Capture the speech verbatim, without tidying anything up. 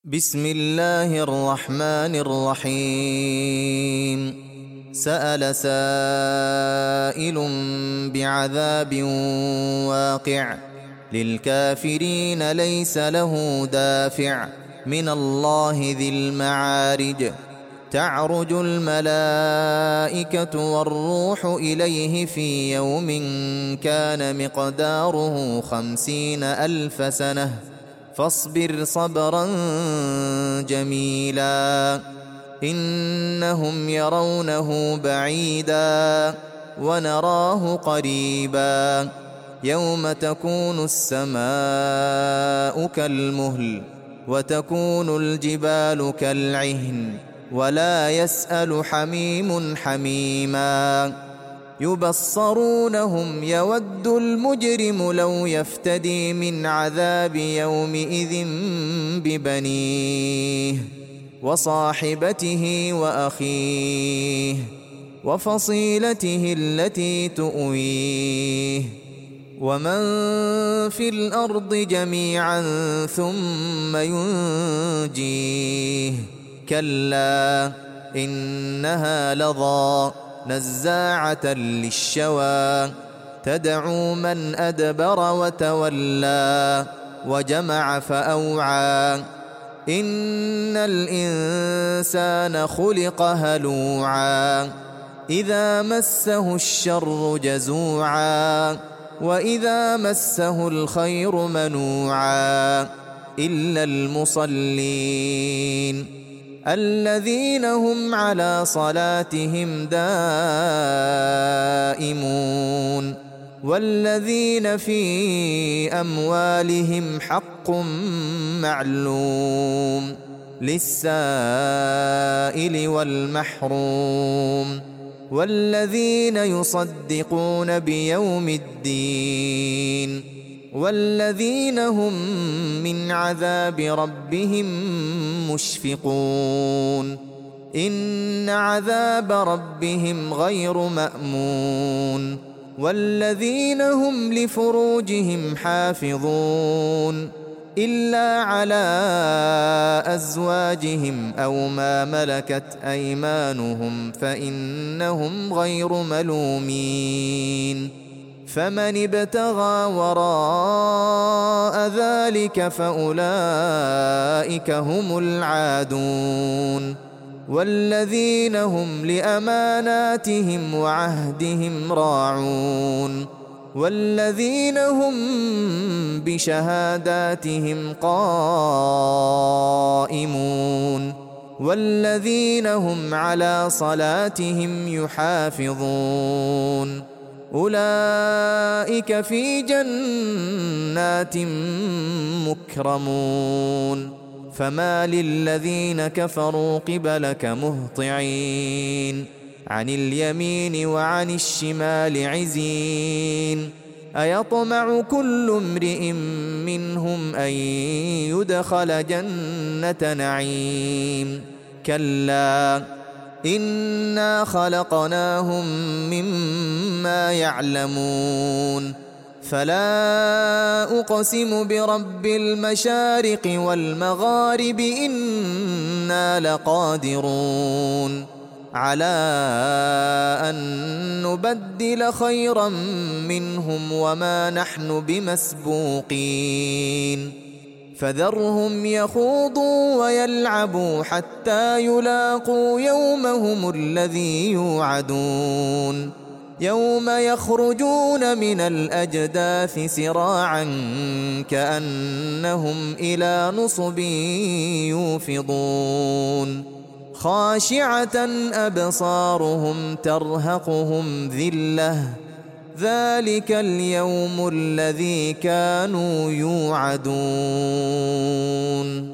بسم الله الرحمن الرحيم. سأل سائل بعذاب واقع للكافرين ليس له دافع من الله ذي المعارج. تعرج الملائكة والروح إليه في يوم كان مقداره خمسين ألف سنة فاصبر صبرا جميلا إنهم يرونه بعيدا ونراه قريبا يوم تكون السماء كالمهل وتكون الجبال كالعهن ولا يسأل حميم حميما يبصرونهم يود المجرم لو يفتدي من عذاب يومئذ ببنيه وصاحبته وأخيه وفصيلته التي تؤويه ومن في الأرض جميعا ثم ينجيه كلا إنها لظى نزاعة للشوى تدعو من أدبر وتولى وجمع فأوعى إن الإنسان خلق هلوعا إذا مسه الشر جزوعا وإذا مسه الخير منوعا إلا المصلين الذين هم على صلاتهم دائمون والذين في أموالهم حق معلوم للسائل والمحروم والذين يصدقون بيوم الدين والذين هم من عذاب ربهم مشفقون إن عذاب ربهم غير مأمون والذين هم لفروجهم حافظون إلا على أزواجهم أو ما ملكت أيمانهم فإنهم غير ملومين فمن ابتغى وراء ذلك فأولئك هم العادون والذين هم لأماناتهم وعهدهم راعون والذين هم بشهاداتهم قائمون والذين هم على صلاتهم يحافظون أولئك في جنات مكرمون فما للذين كفروا قبلك مهطعين عن اليمين وعن الشمال عزين أيطمع كل امرئ منهم أن يدخل جنة نعيم كلا إنا خلقناهم مما يعلمون فلا أقسم برب المشارق والمغارب إنا لقادرون على أن نبدل خيرا منهم وما نحن بمسبوقين فذرهم يخوضوا ويلعبوا حتى يلاقوا يومهم الذي يوعدون يوم يخرجون من الأجداث سراعا كأنهم إلى نصب يوفضون خاشعة أبصارهم ترهقهم ذلة ذلك اليوم الذي كانوا يوعدون.